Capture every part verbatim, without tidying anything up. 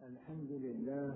الحمد لله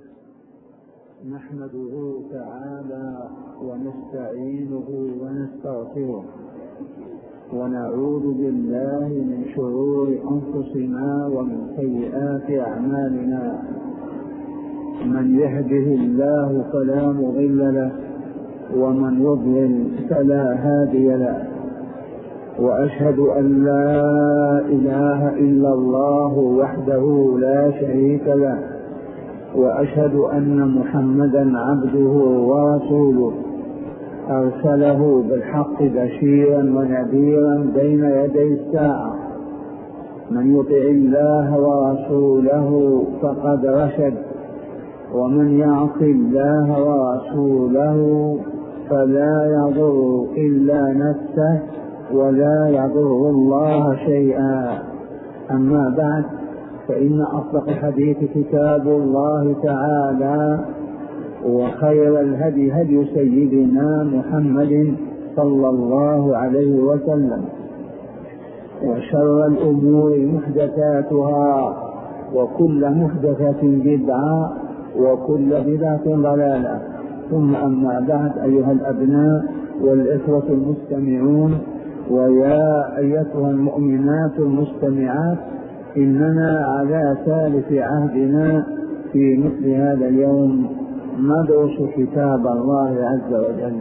نحمده تعالى ونستعينه ونستغفره ونعوذ بالله من شرور أنفسنا ومن سيئات أعمالنا. من يهده الله فلا مضل له ومن يضلل فلا هادي له، وأشهد أن لا إله إلا الله وحده لا شريك له، وأشهد أن محمدا عبده ورسوله أرسله بالحق بشيرا ونذيرا بين يدي الساعة. من يطع الله ورسوله فقد رشد، ومن يعص الله ورسوله فلا يضر إلا نفسه ولا يضر الله شيئا. أما بعد، فإن أصدق الحديث كتاب الله تعالى، وخير الهدي هدي سيدنا محمد صلى الله عليه وسلم، وشر الأمور محدثاتها، وكل محدثة بدعة، وكل بدعة ضلالة. ثم أما بعد، أيها الأبناء والإخوة المستمعون، ويا أيتها المؤمنات المستمعات، إننا على ثالث عهدنا في مثل هذا اليوم ندرس كتاب الله عز وجل،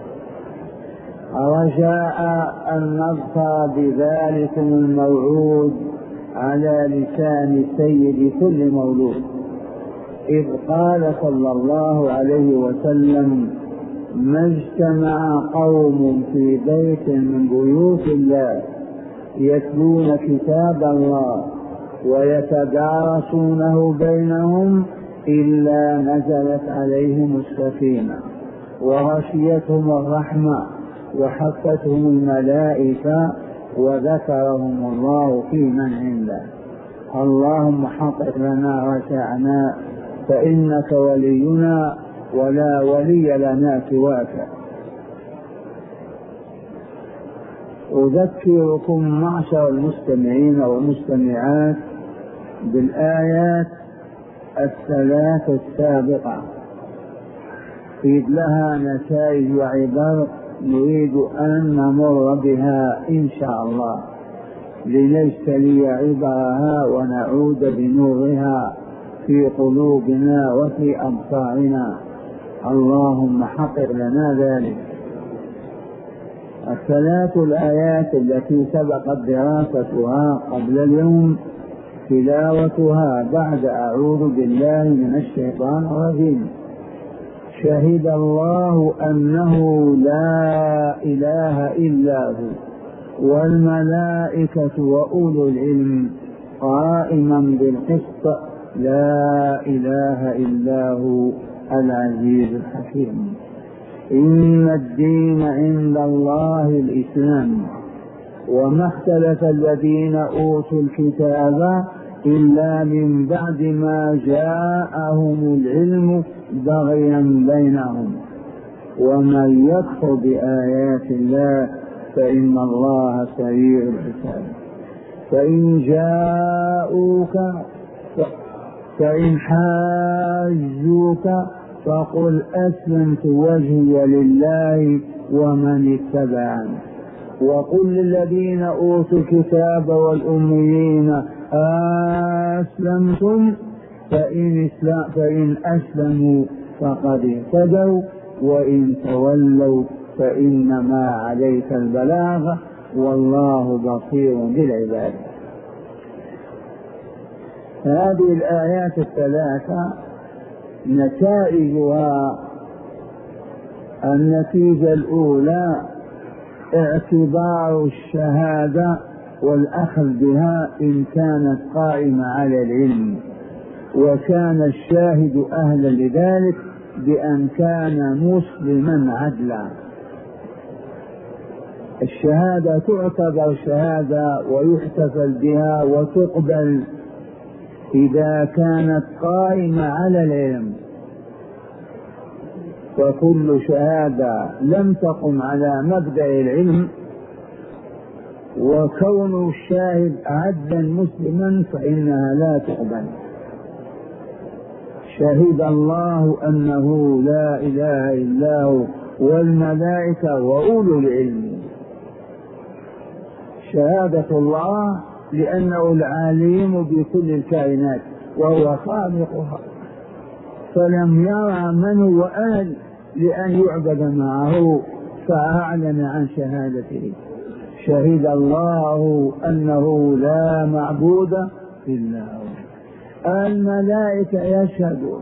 رجاء أن نظفر بذلكم الموعود على لسان سيد كل مولود، إذ قال صلى الله عليه وسلم: ما اجتمع قوم في بيت من بيوت الله يتلون كتاب الله ويتدارسونه بينهم إلا نزلت عليهم السكينة وغشيتهم الرحمة وحفتهم الملائكة وذكرهم الله في من عنده. اللهم حقق لنا رجاءنا، فإنك ولينا ولا ولي لنا سواك. أذكركم معشر المستمعين والمستمعات بالآيات الثلاث السابقة، إذ لها نتائج وعبر نريد أن نمر بها إن شاء الله لنجتلي عبرها ونعود بنورها في قلوبنا وفي أبصارنا. اللهم حقق لنا ذلك. الثلاث الآيات التي سبقت دراستها قبل اليوم تلاوتها بعد أعوذ بالله من الشيطان الرجيم. شهد الله أنه لا إله إلا هو والملائكة وأولو العلم قائما بالقسط لا إله إلا هو العزيز الحكيم. إن الدين عند الله الإسلام، وما اختلف الذين أوتوا الكتاب إلا من بعد ما جاءهم العلم بغيا بينهم، ومن يكفر بآيات الله فإن الله سريع الحساب. فإن جاءوك فإن حاجوك فقل أسلمت وجهي لله ومن اتبعني، وقل للذين أوتوا الكتاب والأميين أسلمتم فإن, فإن أسلموا فقد اهتدوا، وإن تولوا فإنما عليك البلاغ والله بصير بالعباد. هذه الآيات الثلاثة نتائجها: النتيجة الأولى اعتبار الشهادة والأخذ بها إن كانت قائمة على العلم، وكان الشاهد أهلا لذلك بأن كان مسلما عدلا. الشهادة تعتبر شهادة ويحتفل بها وتقبل إذا كانت قائمة على العلم، وكل شهادة لم تقم على مبدأ العلم وكون الشاهد عبدا مسلما فإنها لا تقبل. شهد الله أنه لا إله إلا هو والملائكة وأولو العلم. شهادة الله لأنه العليم بكل الكائنات وهو خالقها، فلم يرى من هو أهل لأن يعبد معه فأعلن عن شهادته. شهد الله أنه لا معبود إلا هو. الملائكة يشهدون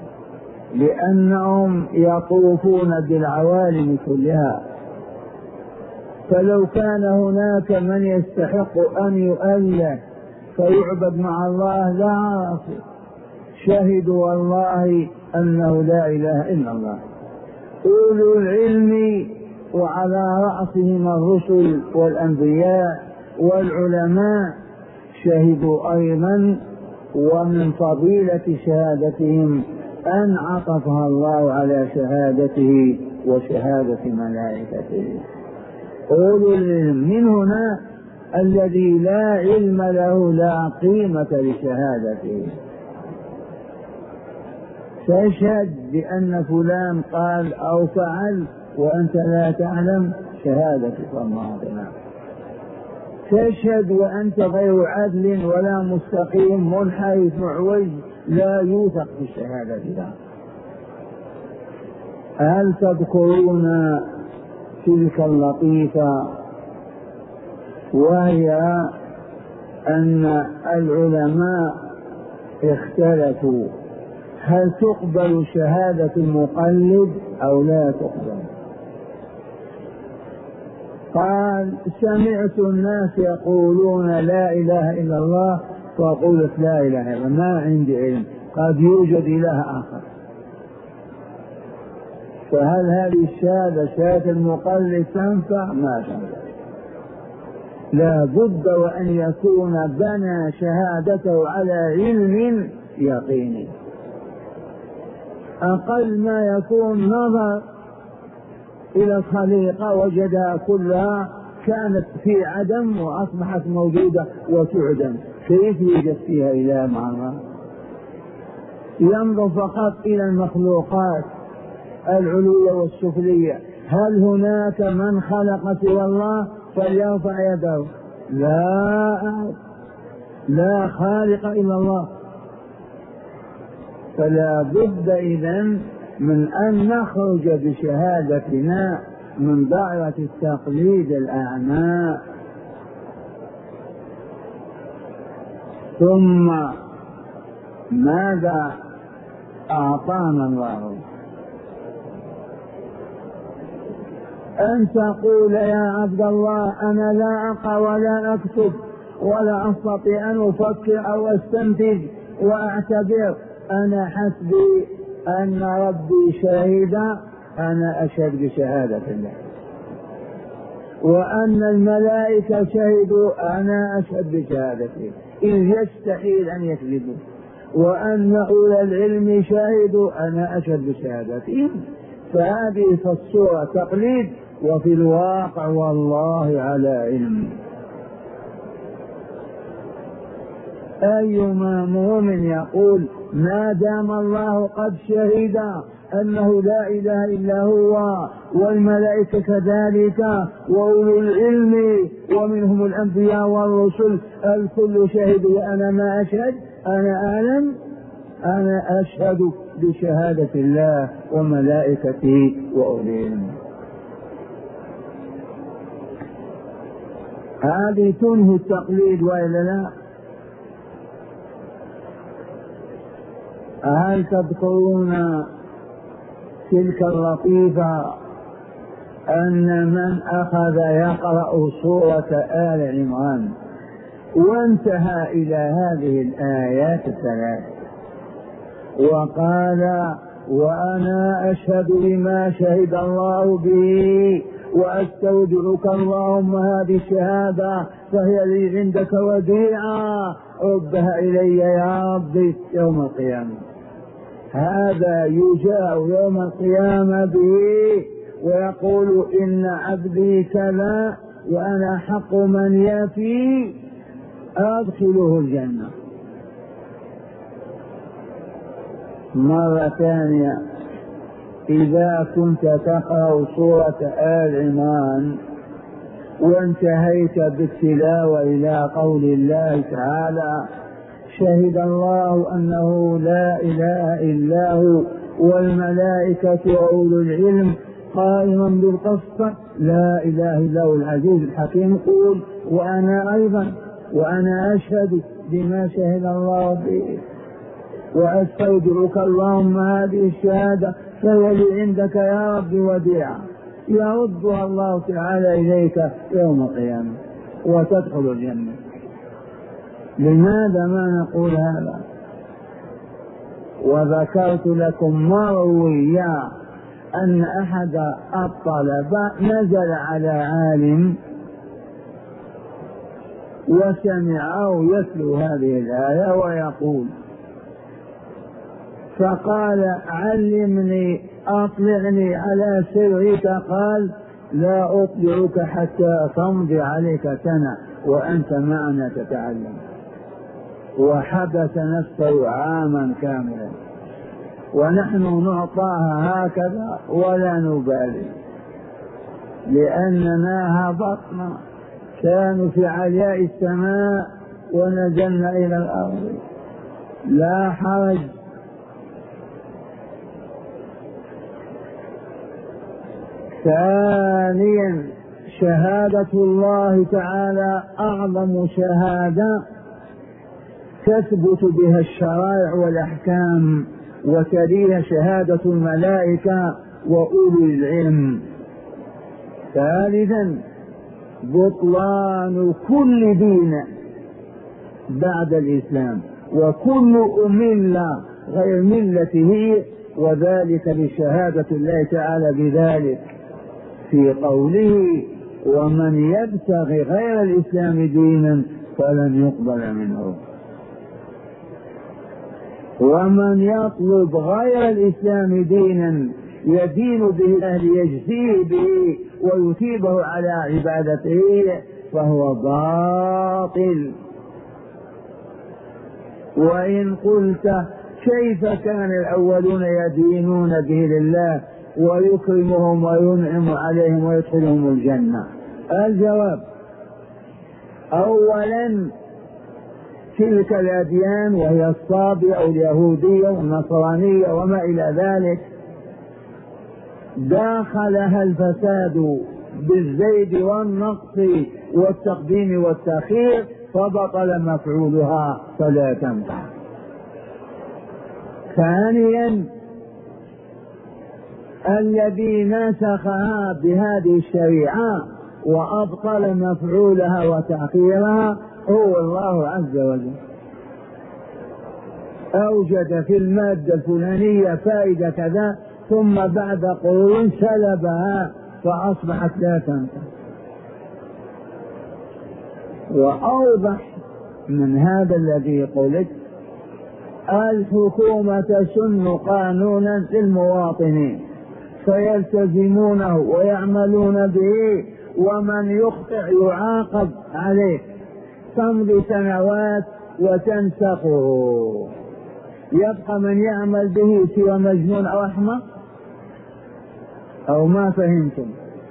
لأنهم يطوفون بالعوالم كلها، فلو كان هناك من يستحق أن يؤله فيعبد مع الله لا عرفوا. شهدوا والله أنه لا إله إلا الله. أولو العلم وعلى رأسهم الرسل والأنبياء والعلماء شهدوا أيضا، ومن فضيلة شهادتهم أن عطفها الله على شهادته وشهادة ملائكته. أولو العلم من هنا الذي لا علم له لا قيمة لشهادته. تشهد بأن فلان قال أو فعل وأنت لا تعلم، شهادتك الله تعالى. تشهد وأنت غير عدل ولا مستقيم منحرف معوج، لا يوثق بالشهادة له. هل تذكرون تلك اللطيفة وهي أن العلماء اختلفوا هل تقبل شهادة المقلد أو لا تقبل؟ قال سمعت الناس يقولون لا إله إلا الله فقلت لا إله إلا الله، ما عندي علم، قد يوجد إله آخر. فهل هذه الشهادة شهادة المقلد تنفع؟ ما تنفع. لا بد وأن يكون بنى شهادته على علم يقيني. أقل ما يكون نظر إلى الخليقة وجدها كلها كانت في عدم وأصبحت موجودة وتعدم، كيف يوجد فيها إله مع الله؟ ينظر فقط إلى المخلوقات العلوية والسفلية. هل هناك من خلق سوى الله؟ فليرفع يده. لا لا خالق إلا الله. فلا بد إذن من أن نخرج بشهادتنا من دائرة التقليد الأعمى. ثم ماذا أعطانا الله؟ أن تقول يا عبد الله أنا لا أقرأ ولا أكتب ولا أستطيع أن أفكر أو أستنتج وأعتبر، أنا حسبي أن ربي شهد، أنا أشهد بشهادة الله، وأن الملائكة شهدوا، أنا أشهد بشهادته، إذ يستحيل أن يكذبوا، وأن أولى العلم شهدوا، أنا أشهد بشهادته. فهذه في الصورة تقليد، وفي الواقع والله على علم. أيما مؤمن يقول ما دام الله قد شهد أنه لا إله إلا هو والملائكة كذلك وأولو العلم ومنهم الأنبياء والرسل الكل شهد وأنا ما أشهد، أنا أعلم، أنا أشهد بشهادة الله وملائكته وأولي العلم. هذه تنهي التقليد وإلا لا؟ هل تذكرون تلك اللطيفة أن من أخذ يقرأ سورة آل عمران وانتهى إلى هذه الآيات الثلاث وقال وأنا أشهد بما شهد الله به وأستودعك اللهم هذه الشهادة فهي لي عندك وديعة ردها إلي يا ربي يوم القيامة، هذا يجاء يوم القيامة به ويقول إن عبدي كذا وأنا حق من يفي أدخله الجنة. مرة ثانية، إذا كنت تقرأ سورة آل عمران وانتهيت بالتلاوة إلى قول الله تعالى: شهد الله أنه لا إله إلا هو والملائكة وأولو العلم قائما بالقسط لا إله إلا هو العزيز الحكيم. قول: وأنا أيضا وأنا أشهد بما شهد الله به، وأستودعك اللهم هذه الشهادة فهي لي عندك يا رب وديعة، يردها الله تعالى إليك يوم القيامة وتدخل الجنة. لماذا ما نقول هذا؟ وذكرت لكم مرويا أن أحد الطلبة نزل على عالم وسمعه يتلو هذه الآية ويقول، فقال: علمني أطلعني على سرك. قال: لا أطلعك حتى تمضي عليك سنة وأنت معنا تتعلم. وحبس نفسه عاما كاملا، ونحن نعطاها هكذا ولا نبالي، لأننا هبطنا، كانوا في علياء السماء ونزلنا إلى الأرض، لا حرج. ثانيا، شهادة الله تعالى أعظم شهادة تثبت بها الشرائع والأحكام، وتليها شهادة الملائكة وأولو العلم. ثالثا، بطلان كل دين بعد الإسلام وكل ملة غير ملته، وذلك لشهادة الله تعالى بذلك في قوله: ومن يبتغي غير الإسلام دينا فلن يقبل منه. ومن يطلب غير الإسلام دينا يدين به الله ليجزيه به ويثيبه على عبادته فهو باطل. وإن قلت: كيف كان الأولون يدينون به لله ويكرمهم وينعم عليهم ويدخلهم الجنة؟ الجواب: أولا، تلك الأديان وهي الصابئة أو اليهودية والنصرانية وما إلى ذلك داخلها الفساد بالزيد والنقص والتقديم والتأخير، فبطل مفعولها فلا تنفع. ثانيا، الذي نسخها بهذه الشريعة وأبطل مفعولها وتأخيرها هو الله عز وجل. أوجد في المادة الفلانية فائدة كذا، ثم بعد قرون سلبها فأصبحت لا تنفع. وأوضح من هذا الذي قلت: الحكومة تسن قانونا للمواطنين فيلتزمونه ويعملون به، ومن يخطئ يعاقب عليه، تمضي سنوات وتنسخه، يبقى من يعمل به سوى مجنون أو أحمق؟ أو ما فهمتم؟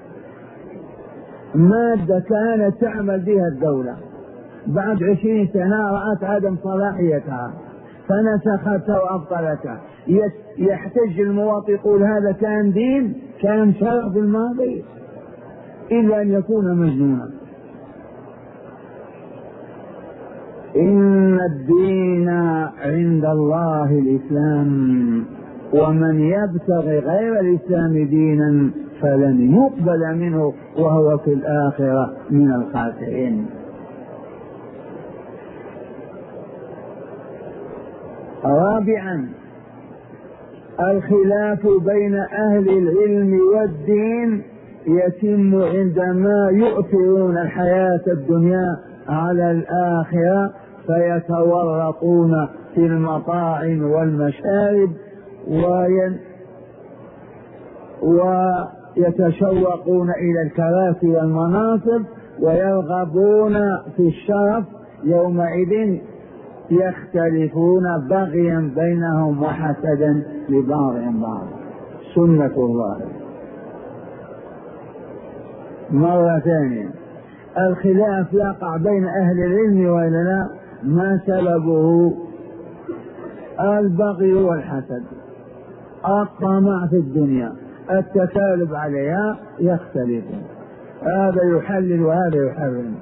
مادة كانت تعمل بها الدولة، بعد عشرين سنة رأت عدم صلاحيتها فنسختها وأبطلتها، يحتج المواطن يقول هذا كان دين، كان شرع في الماضي، إلا أن يكون مجنونا. إن الدين عند الله الإسلام، ومن يبتغي غير الإسلام دينا فلن يقبل منه وهو في الآخرة من الخاسرين. رابعا، الخلاف بين أهل العلم والدين يتم عندما يؤثرون الحياة الدنيا على الآخرة، فيتورطون في المطاعم والمشارب ويتشوقون إلى الكراسي والمناصب ويرغبون في الشرف. يومئذ يختلفون بغيا بينهم وحسدا لبعضهم بعض. سنة الله. مرة ثانية، الخلاف يقع بين أهل العلم وإلا لا؟ ما سببه؟ البغي والحسد، الطمع في الدنيا، التكالب عليها، يختلفون، هذا يحلل وهذا يحرم.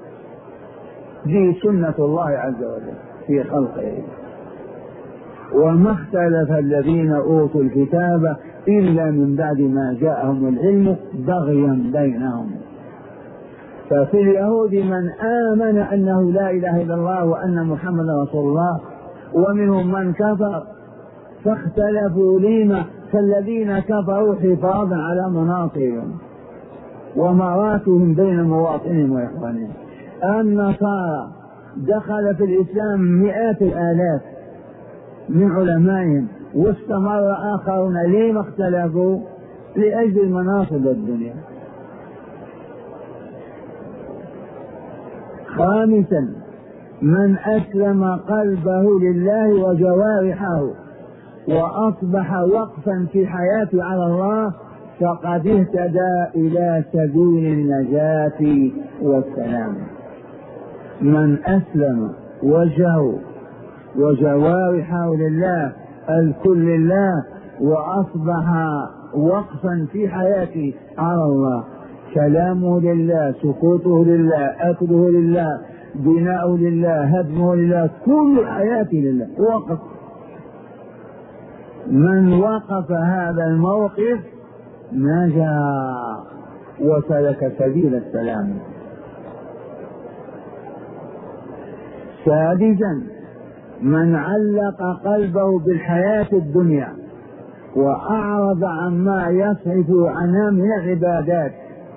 دي سنة الله عز وجل في خلقه. وما اختلف الذين أوتوا الكتاب إلا من بعد ما جاءهم العلم بغيا بينهم. ففي اليهود من آمن أنه لا إله إلا الله وأن محمد رسول الله، ومنهم من كفر، فاختلفوا لما؟ فالذين كفروا حفاظا على مناصبهم ومراتهم بين مواطنهم وإخوانهم. النصارى دخل في الإسلام مئات الآلاف من علمائهم، واستمر آخرون. لما اختلفوا؟ لأجل المناصب الدنيا. خامسا، من أسلم قلبه لله وجوارحه وأصبح وقفا في حياته على الله فقد اهتدى إلى سبيل النجاة والسلام. من أسلم وجهه وجوارحه لله، الكل لله، وأصبح وقفا في حياته على الله، كلامه لله، سكوته لله، أكله لله، بناؤه لله، هدمه لله، كل حياته لله، وقف. من وقف هذا الموقف نجا وسلك سبيل السلام. سادسا، من علق قلبه بالحياة الدنيا وأعرض عما يصرف عنها من العبادات.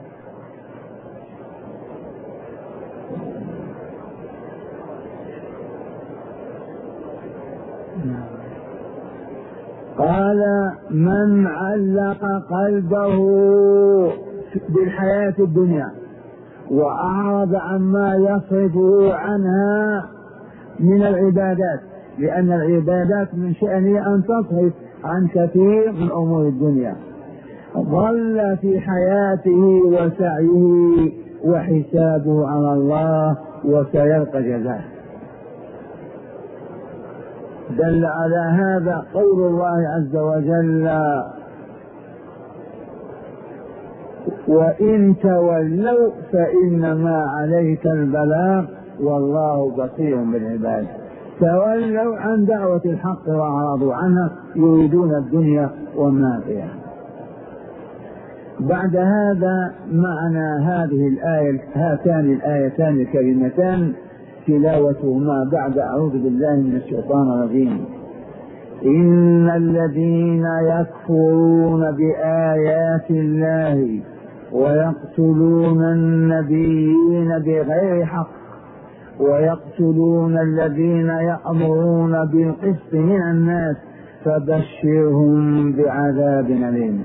قال: من علق قلبه بالحياة الدنيا وأعرض عما يصرفه عنها من العبادات، لأن العبادات من شأنها أن تصرف عن كثير من أمور الدنيا، ضل في حياته وسعيه وحسابه على الله وسيلقى جزاءه. دل على هذا قول الله عز وجل: وإن تولوا فإنما عليك البلاغ والله بصير بالعباد. تولوا عن دعوة الحق وأعرضوا عنها، يريدون الدنيا وما فيها. بعد هذا معنى هذه الآية، هاتان الآيتان الكريمتان تلاوتهما بعد أعوذ بالله من الشيطان الرجيم: إن الذين يكفرون بآيات الله ويقتلون النبيين بغير حق ويقتلون الذين يأمرون بالقسط من الناس فبشرهم بعذاب أليم.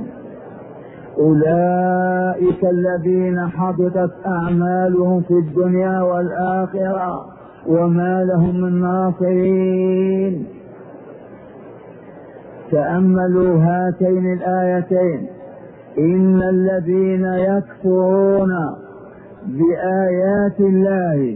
أولئك الذين حبطت أعمالهم في الدنيا والآخرة وما لهم من ناصرين. تأملوا هاتين الآيتين: إن الذين يكفرون بآيات الله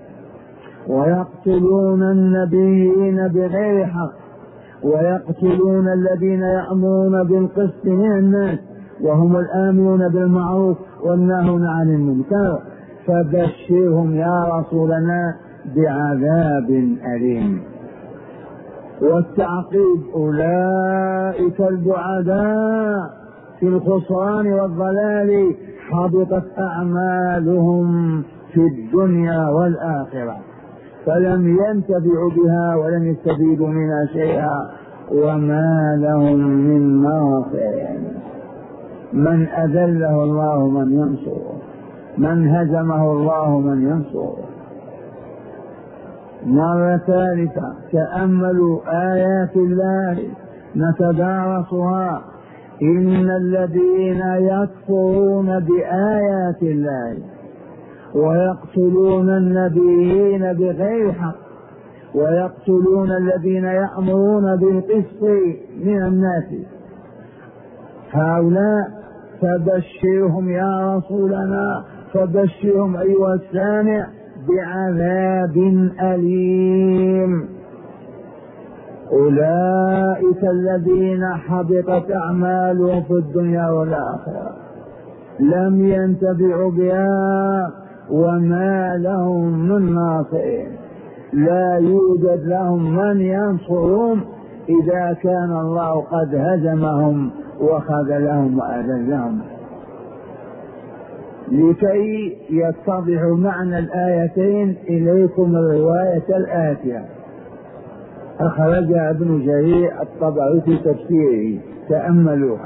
ويقتلون النبيين بغير حق ويقتلون الذين يأمرون بالقسط من الناس وهم الآمرون بالمعروف والناهون عن المنكر فبشرهم يا رسولنا بعذاب أليم. والتعقيب: أولئك البعداء في الخسران والضلال حبطت أعمالهم في الدنيا والآخرة فلم ينتفعوا بها ولم يستفيدوا منها شيئا وما لهم من ناصر. من أذله الله من ينصره، من هزمه الله من ينصره. مرة ثالثة: تأملوا آيات الله نتدارسها. إن الذين يكفرون بآيات الله ويقتلون النبيين بغير حق ويقتلون الذين يأمرون بالقسط من الناس. هؤلاء فبشرهم يا رسولنا، فبشرهم أيها السامع بعذاب أليم. أولئك الذين حبطت أعمالهم في الدنيا والآخرة، لم ينتفعوا بها وما لهم من ناصرين، لا يوجد لهم من ينصرهم إذا كان الله قد هزمهم وخذلهم وأذلهم. لكي يتضح معنى الآيتين إليكم الرواية الآتية، أخرجها ابن جرير الطبري في تفسيره، تأملوها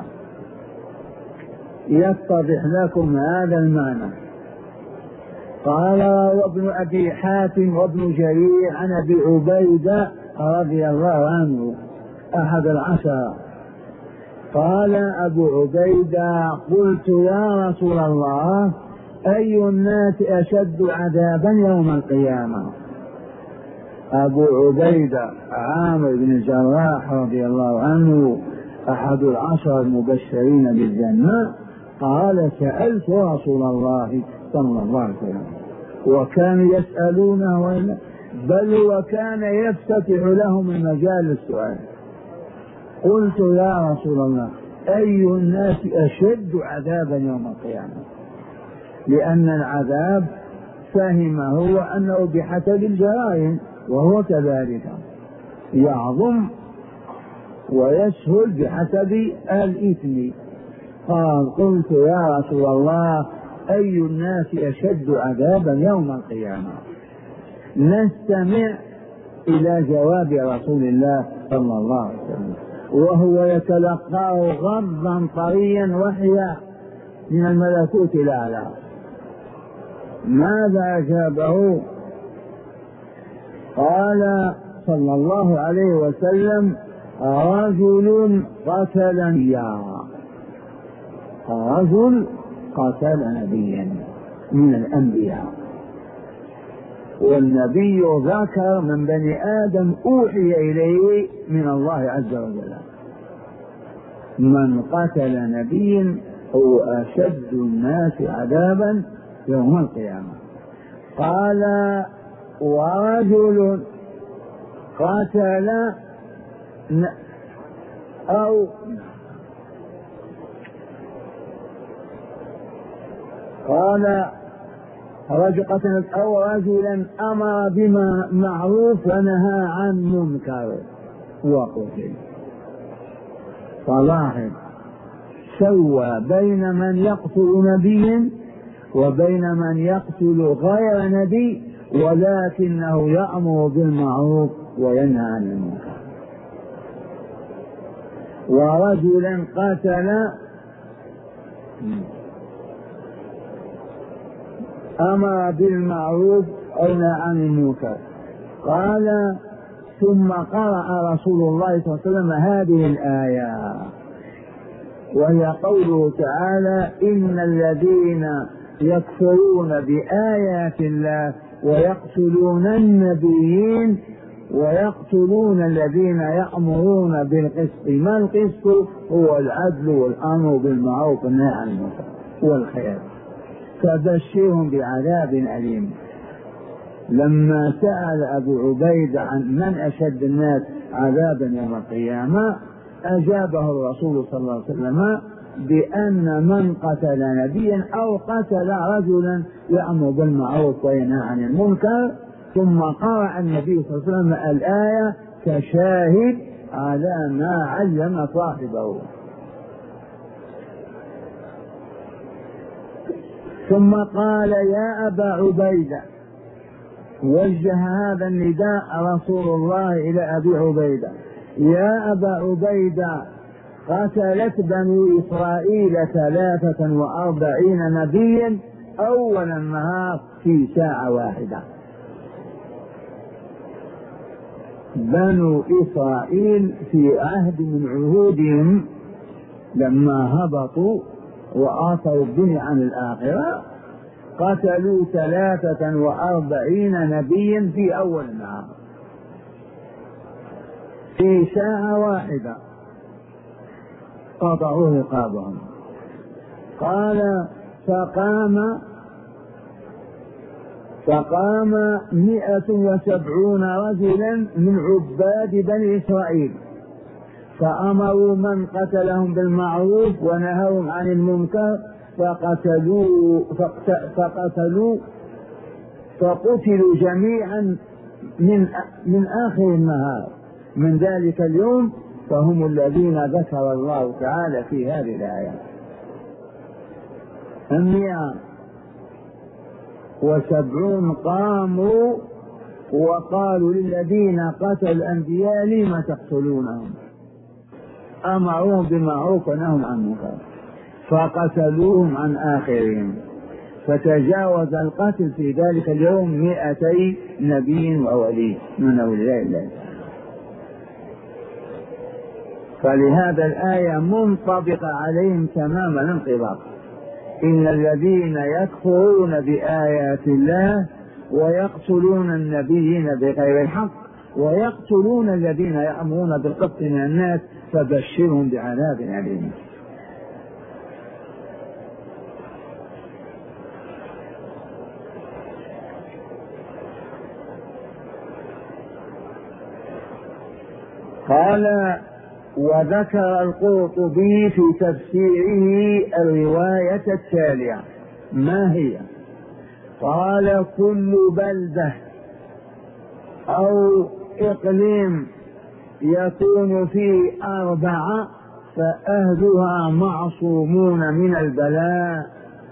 يتضح لكم هذا المعنى. قال وابن أبي حاتم وابن جرير عن أبي عبيدة رضي الله عنه أحد العشرة، قال أبو عبيدة قلت يا رسول الله أي الناس أشد عذابا يوم القيامة؟ أبو عبيدة عامر بن الجراح رضي الله عنه أحد العشر المبشرين بالجنة قال سألت رسول الله صلى الله عليه وسلم، وكانوا يسألونه بل وكان يفتتح لهم المجال السؤال. قلت يا رسول الله أي الناس أشد عذابا يوم القيامة؟ لأن العذاب فهمه هو أنه بحسب الجرائم، وهو كذلك يعظم ويسهل بحسب الإثم. قال قلت يا رسول الله أي الناس أشد عذابا يوم القيامة؟ نستمع إلى جواب رسول الله صلى الله عليه وسلم وهو يتلقاه غضا طريا وحيا من الملكوت الأعلى. ماذا أجابه؟ قال صلى الله عليه وسلم رجل قتل نبيا، رجل قتل نبيا من الأنبياء، والنبي ذكر من بني آدم أوحي إليه من الله عز وجل. من قتل نبيا هو أشد الناس عذابا يوم القيامة. قال ورجل قتل أو قال رجل قتل أو رجلا أمر بما معروف ونهى عن منكر وقتل. فلاحظ سوى بين من يقتل نبيا وبين من يقتل غير نبي، ولكنه يأمر بالمعروف وينهى عن المنكر. ورجلا قتل أمر بالمعروف أو نهى عن المنكر. قال ثم قرأ رسول الله صلى الله عليه وسلم هذه الآية، وهي قوله تعالى إن الذين يكفرون بآيات الله ويقتلون النبيين ويقتلون الذين يأمرون بالقسط. ما القسط؟ هو العدل والأمر بالمعروف والنهي عن المنكر والخير. فبشرهم بعذاب أليم. لما سأل أبو عبيدة عن من أشد الناس عذابا يوم القيامة أجابه الرسول صلى الله عليه وسلم بأن من قتل نبيا أو قتل رجلا يأمر بالمعروف وينهى عن المنكر. ثم قرأ النبي صلى الله عليه وسلم الآية كشاهد على ما علم صاحبه. ثم قال يا أبا عبيدة، وجه هذا النداء رسول الله إلى أبي عبيدة، يا أبا عبيدة قتلت بنو إسرائيل ثلاثة وأربعين نبيا أول النهار في ساعة واحدة. بنو إسرائيل في عهد من عهودهم لما هبطوا وآثروا الدنيا عن الآخرة قتلوا ثلاثة وأربعين نبيا في أول النهار. في ساعة واحدة قطعوا رقابهم. قال فقام فقام مئة وسبعون رجلا من عباد بني إسرائيل فأمروا من قتلهم بالمعروف ونهوا عن المنكر فقتلوا فقتلوا فقتلوا جميعا من من آخر النهار من ذلك اليوم، فهم الذين ذكر الله تعالى في هذه الآية. المئة وسبعون قاموا وقالوا للذين قتلوا الأنبياء لم تقتلونهم، أمروا بالمعروف ونهوا عن المنكر فقتلوهم عن آخرهم، فتجاوز القتل في ذلك اليوم مئتي نبي وولي من أولياء الله. فلهذا الآية منطبقة عليهم تمام الانطباق. إن الذين يكفرون بآيات الله ويقتلون النبيين بغير الحق ويقتلون الذين يأمرون بالقسط من الناس فبشرهم بعذاب أليم. قال وذكر القرطبي في تفسيره الرواية التالية. ما هي؟ قال كل بلدة أو إقليم يكون فيه أربعة فأهلها معصومون من البلاء.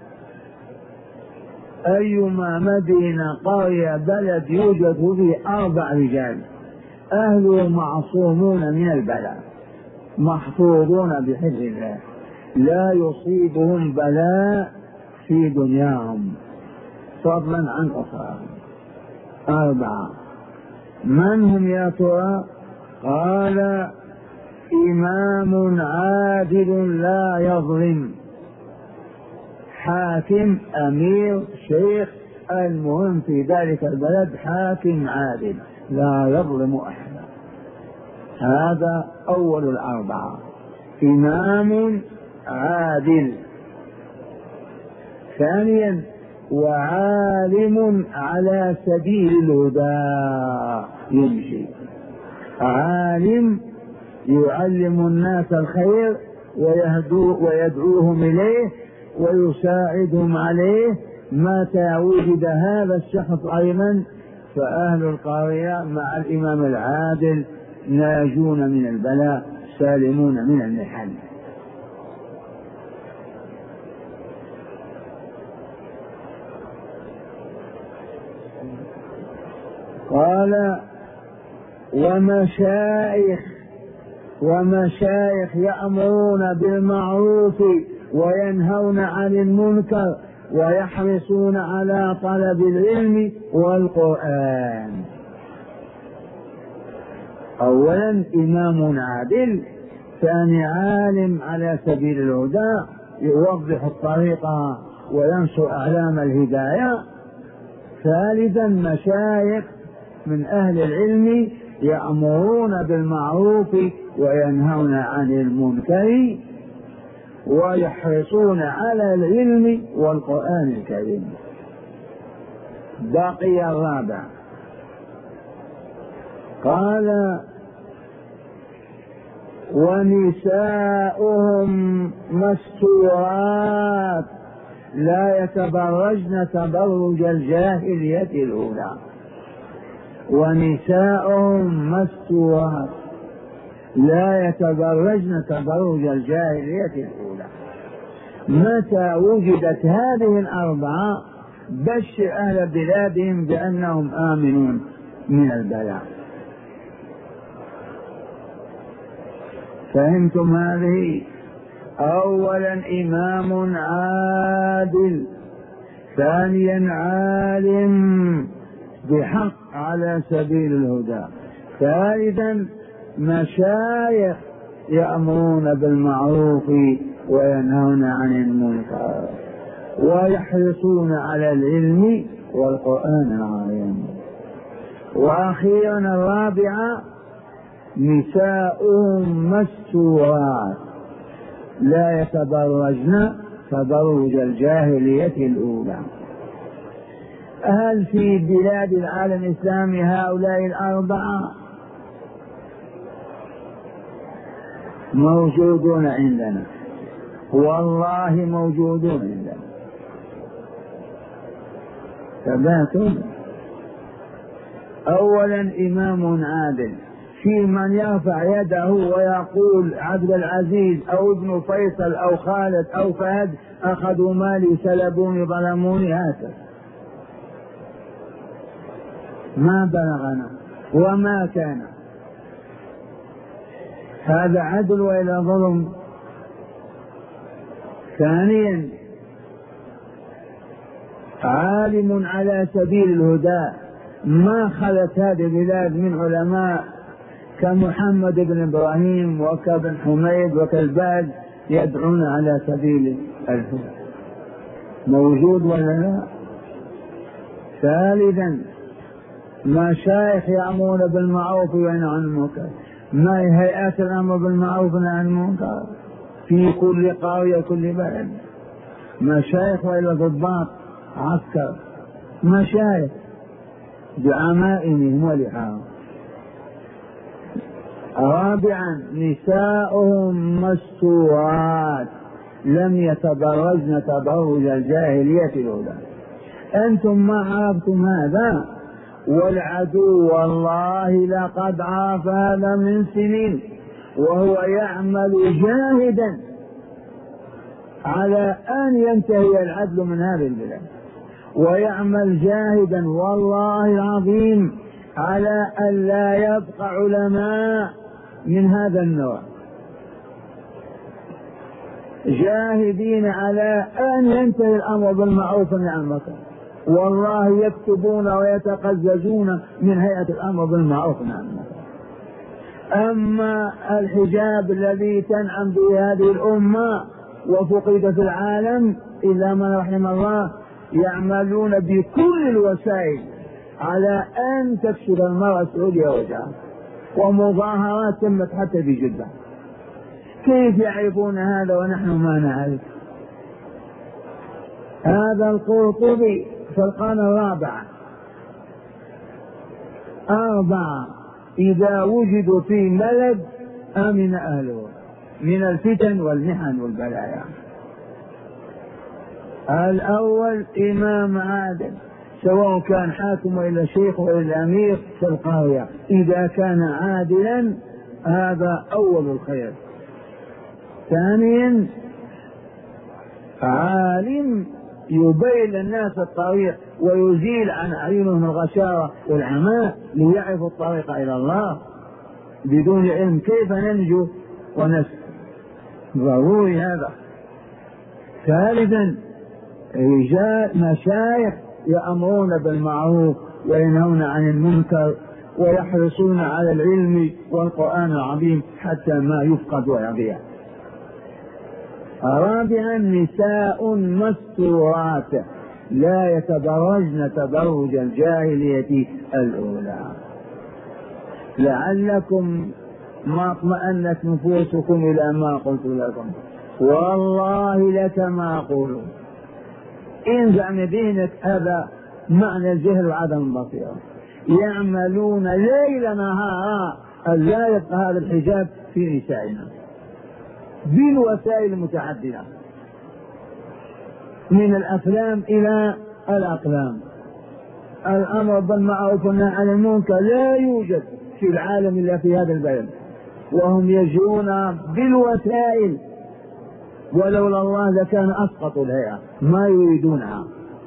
أيما مدينة قرية بلد يوجد فيه أربع رجال أهله معصومون من البلاء محفوظون بحفظ الله لا يصيبهم بلاء في دنياهم فضلا عن أخراهم. أربعة. من هم يا ترى؟ قال إمام عادل لا يظلم، حاكم أمير شيخ، المهم في ذلك البلد حاكم عادل لا يظلم أحدا. هذا أول الأربعة، إمام عادل. ثانيا وعالم على سبيل الهدى يمشي، عالم يعلم الناس الخير ويدعوهم إليه ويساعدهم عليه. متى وجد هذا الشخص أيضا فأهل القرية مع الإمام العادل ناجون من البلاء سالمون من المحن. قال ومشايخ ومشايخ يأمرون بالمعروف وينهون عن المنكر ويحرصون على طلب العلم والقرآن. أولا إمام عادل، ثاني عالم على سبيل الهدى يوضح الطريق وينشر أعلام الهداية، ثالثا مشايخ من أهل العلم يأمرون بالمعروف وينهون عن المنكر ويحرصون على العلم والقرآن الكريم. بقي الرابع. قال ونساؤهم مستورات لا يتبرجن تبرج الجاهلية الأولى. ونساؤهم مستورات لا يتبرجن تبرج الجاهلية الأولى. متى وجدت هذه الأربعة بشر أهل بلادهم بأنهم آمنون من البلاء. فهمتم هذه؟ أولا إمام عادل، ثانيا عالم بحق على سبيل الهدى، ثالثا مشايخ يأمرون بالمعروف وينهون عن المنكر ويحرصون على العلم والقرآن العظيم. وأخيرا الرابعة نساؤهم مستورات لا يتبرجن تبرج الجاهلية الأولى. هل في بلاد العالم الإسلامي هؤلاء الأربعة؟ موجودون عندنا، والله موجودون عندنا. ثباتهم. أولا إمام عادل، في من يرفع يده ويقول عبد العزيز أو ابن فيصل أو خالد أو فهد أخذوا مالي سلبوني ظلموني، هذا ما بلغنا وما كان. هذا عدل وإلى ظلم. ثانيا عالم على سبيل الهدى، ما خلت هذه البلاد من علماء كمحمد بن إبراهيم وكابن حميد وكالباز يدعون على سبيل الهدى. موجود ولا لا؟ ثالثا مشايخ يأمرون بالمعروف وينهون عن المنكر. ما هي هيئات الأمر بالمعروف والنهي عن المنكر في كل قرية كل بلد؟ مشايخ وإلا ضباط عسكر؟ مشايخ بعمائمهم ولحاهم. رابعا نساؤهم مستورات لم يتبرجن تبرج الجاهلية الأولى. أنتم ما عرفتم هذا، والعدو والله لقد عرف هذا من سنين، وهو يعمل جاهدا على أن ينتهي العدل من هذه البلاد، ويعمل جاهدا والله العظيم على أن لا يبقى علماء من هذا النوع، جاهدين على أن ينتهي الأمر بالمعروف والنهي عن المنكر. والله يكتبون ويتقززون من هيئة الأمر بالمعروف والنهي عن المنكر. أما الحجاب الذي تنعم به هذه الأمة وفقد في العالم إلا من رحم الله، يعملون بكل الوسائل على أن تكشف المرأة السعودية وجهها، ومظاهرات تمت حتى في جدة. كيف يعرفون هذا ونحن ما نعرف؟ هذا القرطبي في القرن الرابع. أربعة إذا وجدوا في بلد أمن أهله من الفتن والمحن والبلايا. الأول إمام عادل، سواء كان حاكم إلى شيخ وإلى أمير في القرية، إذا كان عادلا هذا أول الخير. ثانيا عالم يبين للناس الطريق ويزيل عن أعينهم الغشاوة والعماء ليعرفوا الطريق إلى الله. بدون علم كيف ننجو ونسلم؟ ضروري هذا. ثالثا رجال مشايخ يأمرون بالمعروف وينهون عن المنكر ويحرصون على العلم والقرآن العظيم حتى ما يفقد ويضيع. رابعا نساء مستورات لا يتبرجن تبرج الجاهلية الأولى. لعلكم ما اطمأنت نفوسكم إلى ما قلت لكم، والله لك ما أقول. انزع من ذهنك هذا معنى الجهل وعدم البصيرة. يعملون ليل نهارا أن لا يبقى هذا الحجاب في نسائنا بالوسائل المتعددة، من الأفلام إلى الأقلام. الأمر بالمعروف والنهي عن المنكر لا يوجد في العالم إلا في هذا البلد، وهم يجرون بالوسائل، ولولا الله لكان أسقط الهيئة، ما يريدونها.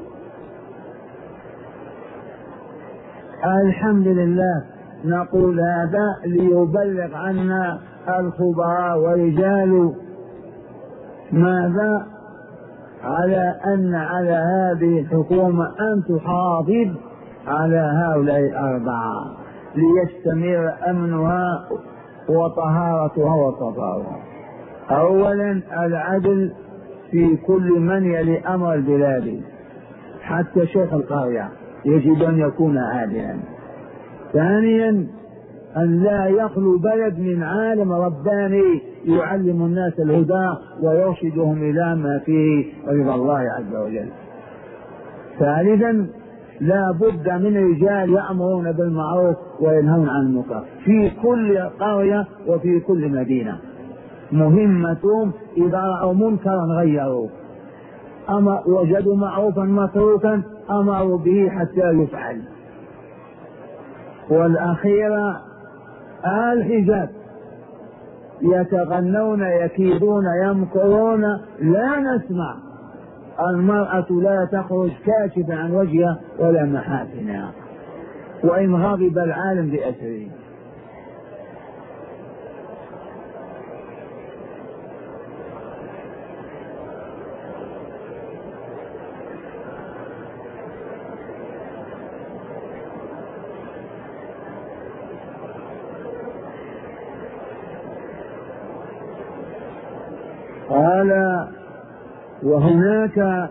الحمد لله نقول هذا ليبلغ عنا الخبراء ورجال ماذا على أن على هذه الحكومة أن تحافظ على هؤلاء الأربعة ليستمر أمنها وطهارتها وصفاؤها. أولا العدل في كل من يلي أمر البلاد، حتى شيخ القرية يجب أن يكون عادلا. ثانيا أن لا يخلو بلد من عالم رباني يعلم الناس الهدى ويرشدهم إلى ما فيه رضا الله عز وجل. ثالثا لا بد من رجال يأمرون بالمعروف وينهون عن المنكر في كل قرية وفي كل مدينة. مهمتهم إذا رأوا منكرا غيروه، أما وجدوا معروفا متروكا أمروا به حتى يفعل. والأخيرة الحجاب، يتغنون يكيدون يمكرون، لا نسمع. المرأة لا تخرج كاشفة عن وجهها ولا محاسنها وإن غضب العالم بأسره. قال وهناك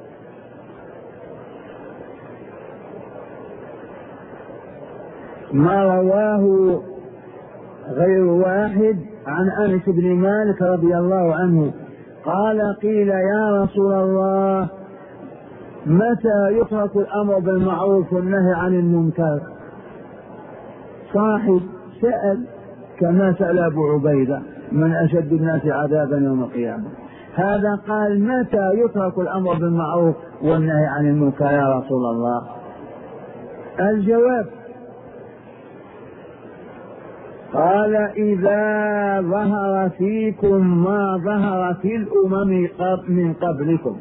ما رواه غير واحد عن أنس بن مالك رضي الله عنه قال قيل يا رسول الله متى يترك الأمر بالمعروف والنهي عن المنكر؟ صاحب سأل كما سأل أبو عبيدة من أشد الناس عذابا يوم القيامة. هذا قال متى يترك الأمر بالمعروف والنهي عن المنكر يا رسول الله؟ الجواب قال إذا ظهر فيكم ما ظهر في الأمم من قبلكم.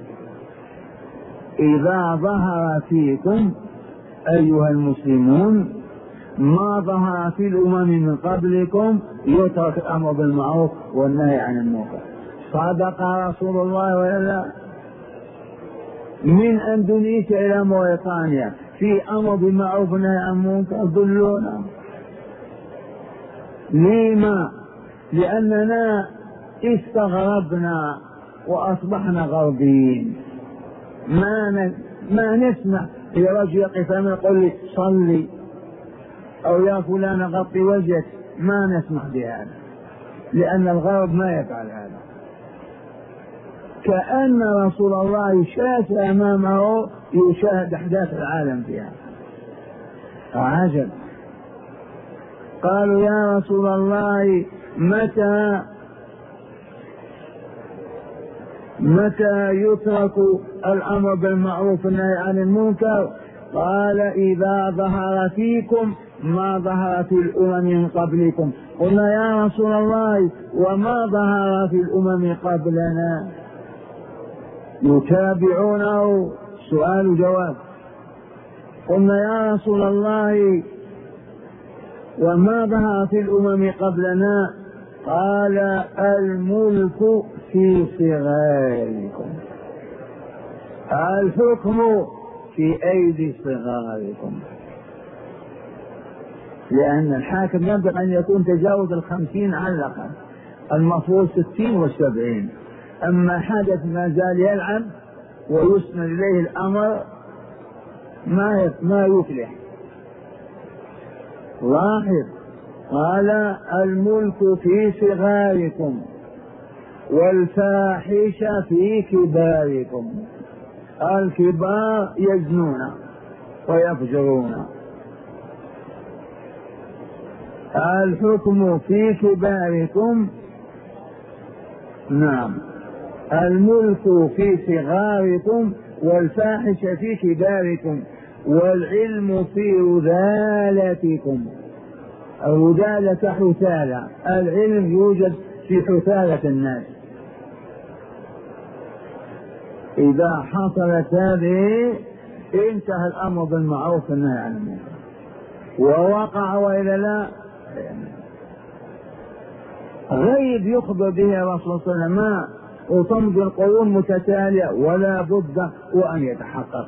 إذا ظهر فيكم أيها المسلمون ما ظهر في الأمم من قبلكم يترك الأمر بالمعروف والنهي عن المنكر. صدق رسول الله ولا لا؟ من أندونيسيا إلى موريتانيا في أمر بالمعروف والنهي عن المنكر. دلونا. لما؟ لأننا استغربنا وأصبحنا غربيين. ما ن... ما نسمع في رجل يقف أمام يقول لي صلي أو يا فلان غطي وجهك، ما نسمح بهذا لأن الغرب ما يفعل هذا. كأن رسول الله شاهد أمامه يشاهد أحداث العالم فيها. عجب. قالوا يا رسول الله متى متى يترك الأمر بالمعروف والنهي عن المنكر؟ قال إذا ظهر فيكم ما ظهر في الأمم من قبلكم. قلنا يا رسول الله وما ظهر في الأمم قبلنا؟ يتابعونه. سؤال جواب. قلنا يا رسول الله وما ظهر في الأمم قبلنا؟ قال الملك في صغاركم، الحكم في أيدي صغاركم، لأن الحاكم ينبغي أن يكون تجاوز الخمسين على الأقل، المفروض ستين وسبعين. أما حدث ما زال يلعب ويسند إليه الأمر ما ما يفلح. لاحظ قال الملك في صغاركم والفاحشة في كباركم. الكبار يزنون ويفجرون. الحكم في كباركم. نعم. الملك في صغاركم والفاحشة في كباركم والعلم في رذالتكم. الرذالة حثالة، العلم يوجد في حثالة الناس. إذا حصلت هذه انتهى الأمر بالمعروف والنهي عن المنكر، ووقع وإلا لا غيب يخبر به الرسول صلى الله عليه وسلم وتمضي القرون متتالية ولا بد وأن يتحقق.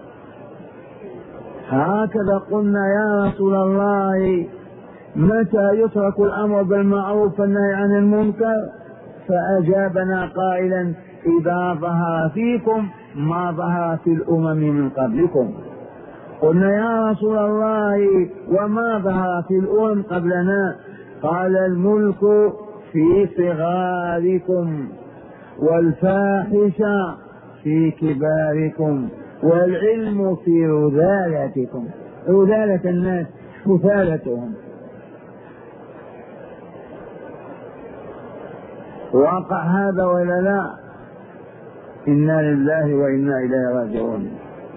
هكذا قلنا يا رسول الله متى يترك الأمر بالمعروف والنهي عن المنكر؟ فأجابنا قائلا إذا ظهر فيكم ما ظهر في الأمم من قبلكم. قلنا يا رسول الله وما ظهرت الأمم قبلنا؟ قال الملك في صغاركم والفاحشة في كباركم والعلم في رذالتكم. رذالة الناس كفالتهم. وقع هذا ولا لا؟ إنا لله وإنا إليه راجعون.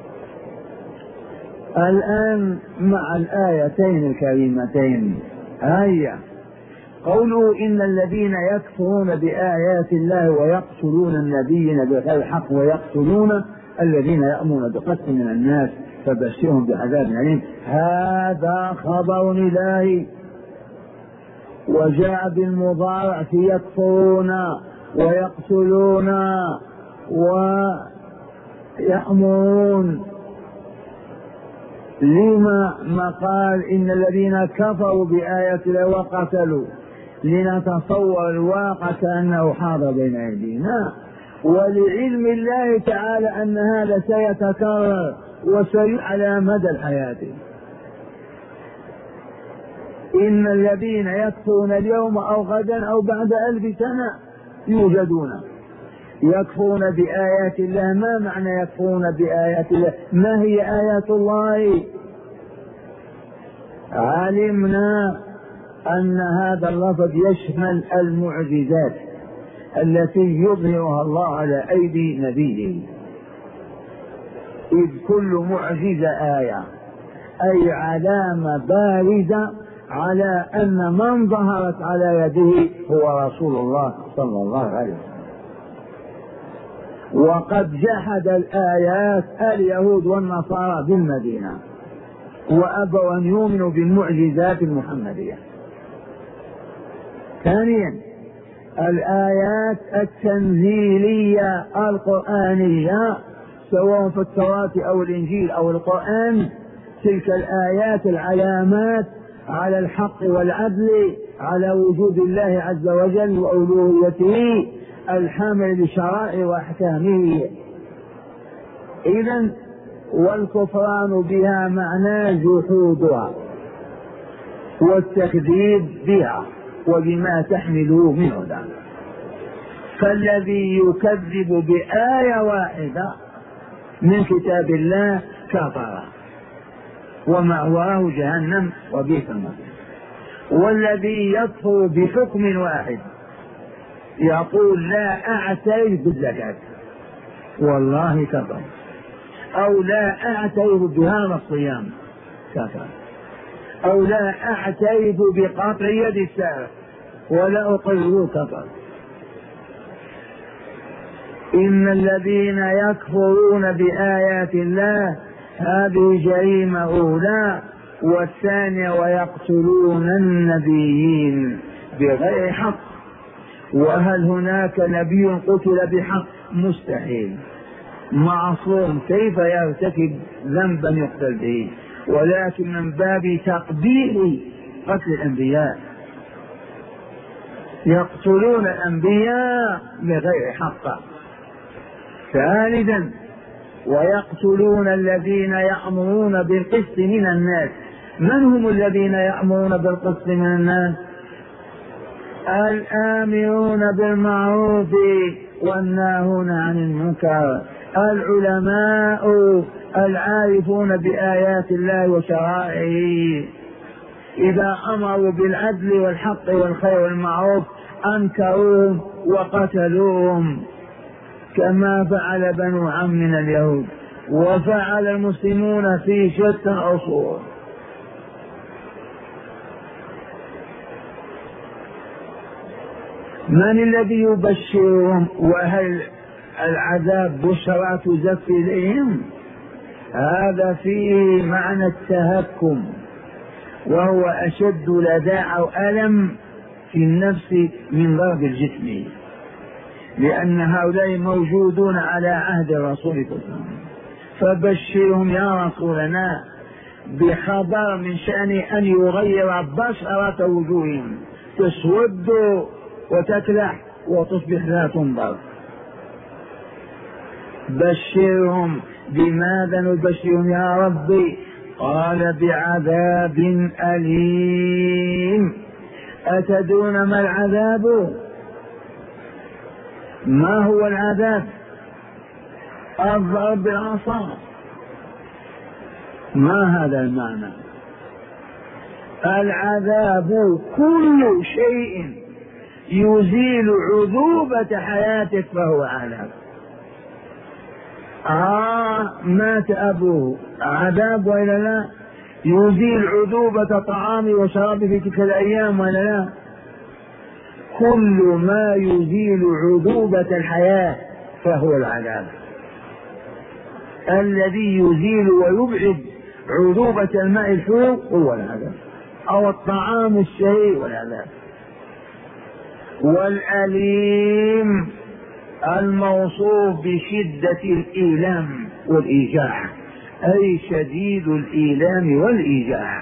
الآن مع الآيتين الكريمتين هيا قوله إن الذين يكفرون بآيات الله ويقتلون النبيين بغير حق ويقتلون الذين يأمرون بقتل من الناس فبشرهم بعذاب أليم. هذا خبر إلهي، وجاء بالمضارع في يكفرون ويقتلون ويأمرون. لما ما قال إن الذين كفروا بآيات الله وقتلوا؟ لنتصور الواقع كأنه حاضر بين أيدينا، ولعلم الله تعالى أن هذا سيتكرر وسيعلى على مدى الحياة. إن الذين يكفرون اليوم أو غدا أو بعد ألف سنة يوجدون يكفرون بآيات الله. ما معنى يكفرون بآيات الله؟ ما هي آيات الله؟ علمنا أن هذا اللفظ يشمل المعجزات التي يظهرها الله على أيدي نبيه، إذ كل معجزة آية، أي علامة بارزة على أن من ظهرت على يده هو رسول الله صلى الله عليه وسلم. وقد جحد الآيات اليهود والنصارى بالمدينة وأبوا أن يؤمنوا بالمعجزات المحمدية. ثانيا الآيات التنزيلية القرآنية سواء في التوراة أو الإنجيل أو القرآن، تلك الآيات العلامات على الحق والعدل، على وجود الله عز وجل وألوهيته الحامل لشرائع وأحكامه. إذن والكفران بها معناه جحودها والتكذيب بها وبما تحمله من هدى. فالذي يكذب بآية واحدة من كتاب الله كفر ومأواه جهنم وبئس المصير. والذي يكفر بحكم واحد يقول لا أعترف بالزكاة والله كفر، أو لا أعترف بهذا الصيام كفر، أو لا أعترف بقطع يد السارق ولا أقره كفر. إن الذين يكفرون بآيات الله هذه جريمة أولى. والثانية ويقتلون النبيين بغير حق. وهل هناك نبي قتل بحق؟ مستحيل، معصوم، كيف يرتكب ذنبا يقتل به؟ ولكن من باب تقبيح قتل الأنبياء يقتلون الأنبياء بغير حق. ثالثا ويقتلون الذين يأمرون بالقسط من الناس. من هم الذين يأمرون بالقسط من الناس؟ الآمرون بالمعروف والناهون عن المنكر، العلماء العارفون بآيات الله وشرائعه. إذا أمروا بالعدل والحق والخير والمعروف أنكروهم وقتلوهم، كما فعل بنو عم من اليهود وفعل المسلمون في شتى العصور. من الذي يبشرهم؟ وهل العذاب بشرى تزف إليهم؟ هذا فيه معنى التهكم، وهو أشد لداء أو ألم في النفس من ضرب الجسم، لأن هؤلاء موجودون على عهد الرسول صلى الله عليه وسلم. فبشرهم يا رسولنا بخبر من شأن أن يغير بشرة وجوههم، تسود وتكلح وتصبح لا تنظر. بشرهم. بماذا نبشرهم يا ربي؟ قال بعذاب أليم. أتدرون ما العذاب؟ ما هو العذاب؟ الضرب بالعصا. ما هذا المعنى؟ العذاب كل شيء يزيل عذوبة حياتك فهو عذاب. آه مات أبوه عذاب وإلا لا؟ يزيل عذوبة طعامه وشرابه في تلك الأيام وإلا لا؟ كل ما يزيل عذوبة الحياة فهو العذاب. الذي يزيل ويبعد عذوبة الماء الحلو هو العذاب، أو الطعام الشهي والعذاب. والأليم الموصوف بشدة الإيلام والإيجاع، أي شديد الإيلام والإيجاع.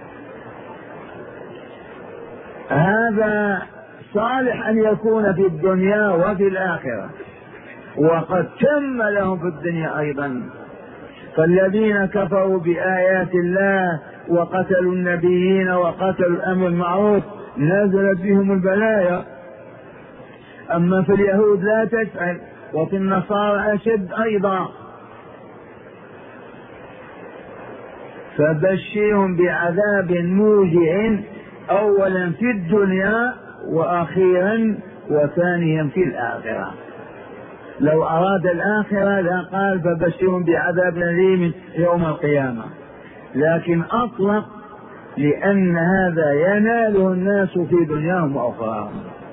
هذا صالح أن يكون في الدنيا وفي الآخرة، وقد تم لهم في الدنيا أيضا. فالذين كفروا بآيات الله وقتلوا النبيين وقتلوا الأمر المعروف نزلت بهم البلايا. أما في اليهود لا تسأل، وفي النصارى أشد أيضا. فبشرهم بعذاب موجع أولا في الدنيا وأخيرا وثانيا في الآخرة. لو أراد الآخرة لقال فبشرهم بعذاب أليم يوم القيامة، لكن أطلق لأن هذا يناله الناس في دنياهم وأخراهم.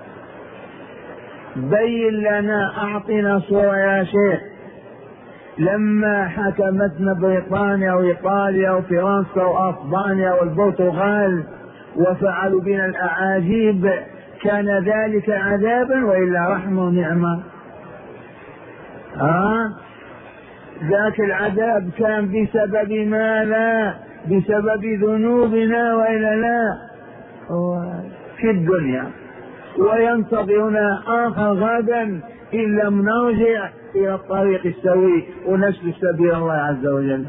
بين لنا، أعطنا صورة يا شيخ، لما حكمتنا بريطانيا وإيطاليا وفرنسا وأسبانيا والبرتغال وفعلوا بنا الأعاجيب، كان ذلك عذابا وإلا رحمة ونعمة؟ ها؟ ذاك العذاب كان بسبب ما؟ لا، بسبب ذنوبنا وإلا لا؟ في الدنيا. وينتظرنا آخر غدا إن لم نرجع إلى الطريق السوي ونسلك سبيل الله عز وجل.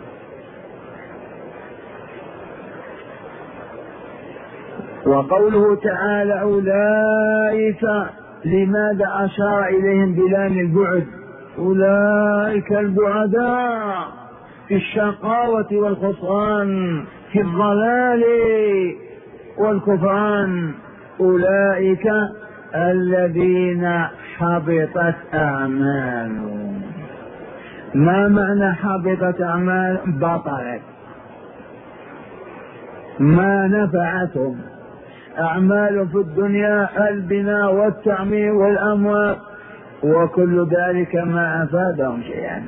وقوله تعالى أولئك، لماذا أشار إليهم بلام البعد؟ أولئك البعداء في الشقاوة والخسران، في الضلال والكفران. أولئك الذين حبطت أعمالهم. ما معنى حبطت أعمال؟ بطلت، ما نفعتهم. أعمال في الدنيا البناء والتعمير والأموال، وكل ذلك ما أفادهم شيئا.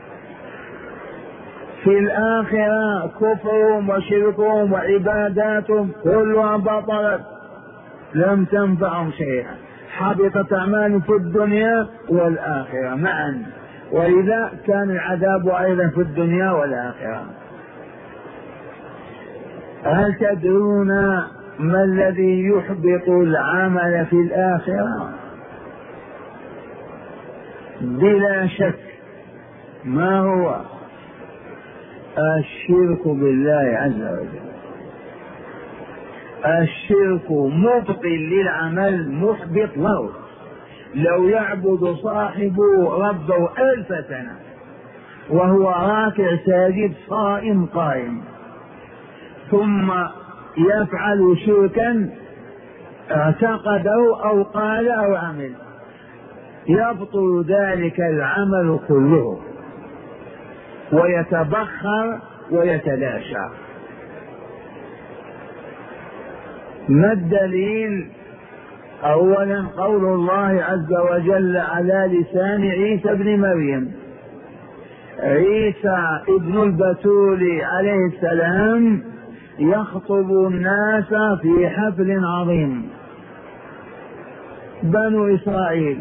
في الآخرة كفرهم وشركهم وعباداتهم كلها بطلت، لم تنفعهم شيئا. حبطت أعمالهم في الدنيا والآخرة معا، ولذا كان العذاب أيضا في الدنيا والآخرة. هل تدرون ما الذي يحبط العمل في الآخرة؟ بلا شك. ما هو؟ الشرك بالله عز وجل. الشرك مبطل للعمل، محبط له. لو يعبد صاحبه ربه ألف سنة وهو راكع ساجد صائم قائم، ثم يفعل شركا اعتقده أو قال أو عمل، يبطل ذلك العمل كله ويتبخر ويتلاشى. ما الدليل؟ أولا قول الله عز وجل على لسان عيسى ابن مريم. عيسى ابن البتول عليه السلام يخطب الناس في حفل عظيم، بنو إسرائيل.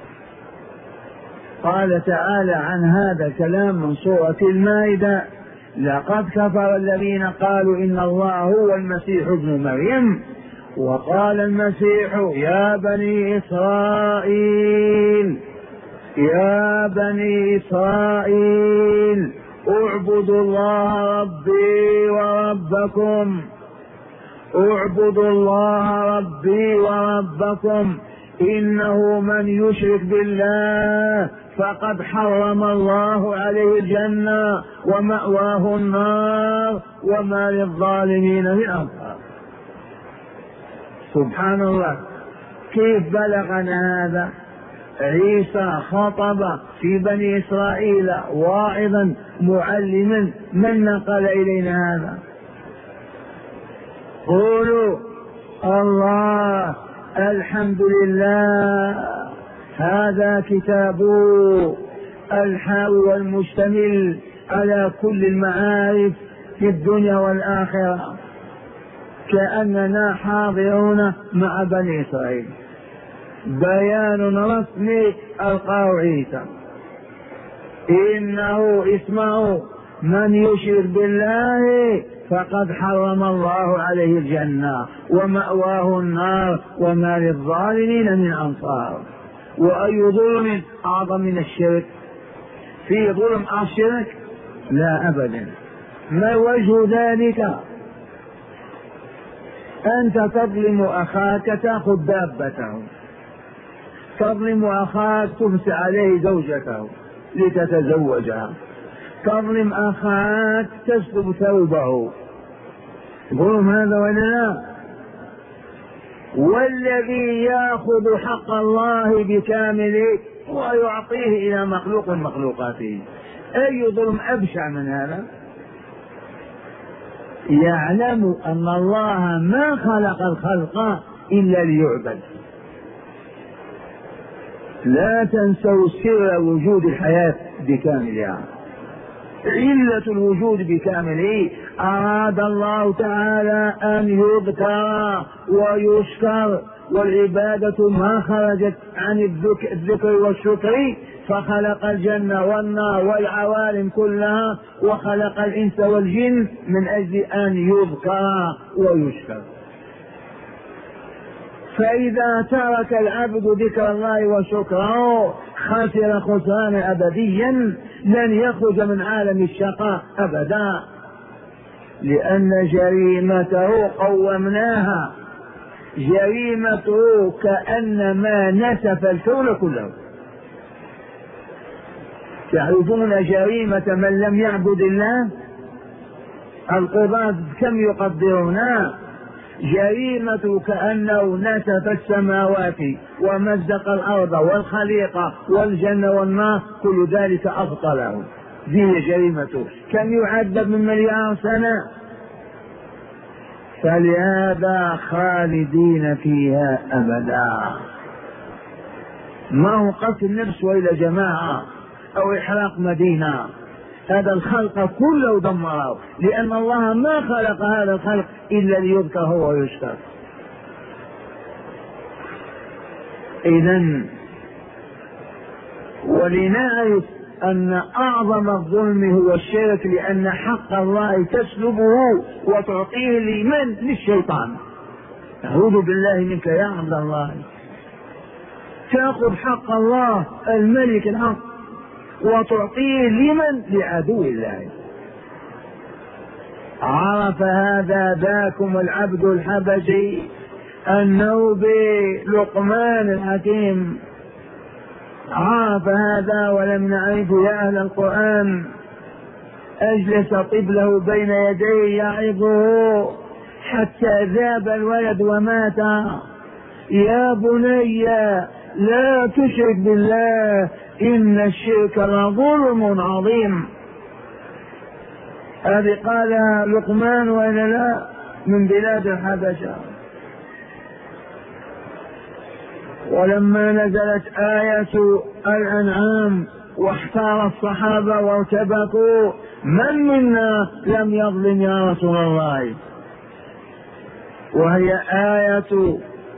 قال تعالى عن هذا الكلام من سورة المائدة: لقد كفر الذين قالوا إن الله هو المسيح ابن مريم، وقال المسيح يا بني إسرائيل يا بني إسرائيل اعبدوا الله ربي وربكم اعبدوا الله ربي وربكم إنه من يشرك بالله فقد حرم الله عليه الجنة ومأواه النار وما للظالمين من أنصار. سبحان الله، كيف بلغنا هذا؟ عيسى خطب في بني إسرائيل واعظا معلما، من نقل إلينا هذا؟ قولوا الله، الحمد لله، هذا كتابه الحاوي والمشتمل على كل المعارف في الدنيا والآخرة، كأننا حاضرون مع بني إسرائيل. بيان رسمي ألقاه عيسى، إنه اسمه من يشرك بالله فقد حرم الله عليه الجنة ومأواه النار وما للظالمين من أنصار. وأي ظلم أعظم من الشرك؟ في ظلم الشرك؟ لا أبدا. ما وجه ذلك؟ أنت تظلم أخاك تأخذ دابته، تظلم أخاك تفسي عليه زوجته لتتزوجها، تظلم أخاك تسلب ثوبه، ظلم هذا ولا لا؟ والذي يأخذ حق الله بكامله ويعطيه إلى مخلوق من مخلوقاته، أي ظلم أبشع من هذا؟ يعلم أن الله ما خلق الخلق إلا ليعبد. لا تنسوا سر وجود الحياة بكاملها، علة الوجود بكامله. أراد الله تعالى أن يذكر ويشكر، والعبادة ما خرجت عن الذكر والشكر، فخلق الجنة والنار والعوالم كلها، وخلق الإنس والجن من أجل أن يذكر ويشكر. فإذا ترك العبد ذكر الله وشكره خسر خسرانا أبديا، لن يخرج من عالم الشقاء أبدا، لأن جريمته قومناها، جريمته كأنما نسف الكون كله. تعرفون جريمة من لم يعبد الله؟ القضاة كم يقدرونها؟ جريمة كأنه نسف السماوات ومزق الأرض والخليقة والجنة والنار، كل ذلك أبطله. ذي جريمته، كم يعذب من مليار سنة؟ فلهذا خالدين فيها أبدا. ما هو قتل نفس وإلى جماعة أو إحراق مدينة، هذا الخلق كله دمره، لأن الله ما خلق هذا الخلق إلا ليذكر هو ويشكر. إذن ولنعرف أن أعظم الظلم هو الشرك، لأن حق الله تسلبه وتعطيه لمن؟ للشيطان. أعوذ بالله منك يا عبد الله، تأخذ حق الله الملك الحق وتعطيه لمن؟ لعدو الله. عرف هذا ذاكم العبد الحبشي النوبي لقمان الحكيم، عرف هذا ولم نعرفه يا أهل القرآن. أجلس طفله بين يديه يعظه حتى ذاب الولد ومات. يا بني لا تشرك بالله إن الشرك لظلم عظيم. هذه قالها لقمان وإلا لا؟ من بلاد الحبشة. ولما نزلت آية الأنعام واحتار الصحابة وارتبكوا، من منا لم يظلم يا رسول الله؟ وهي آية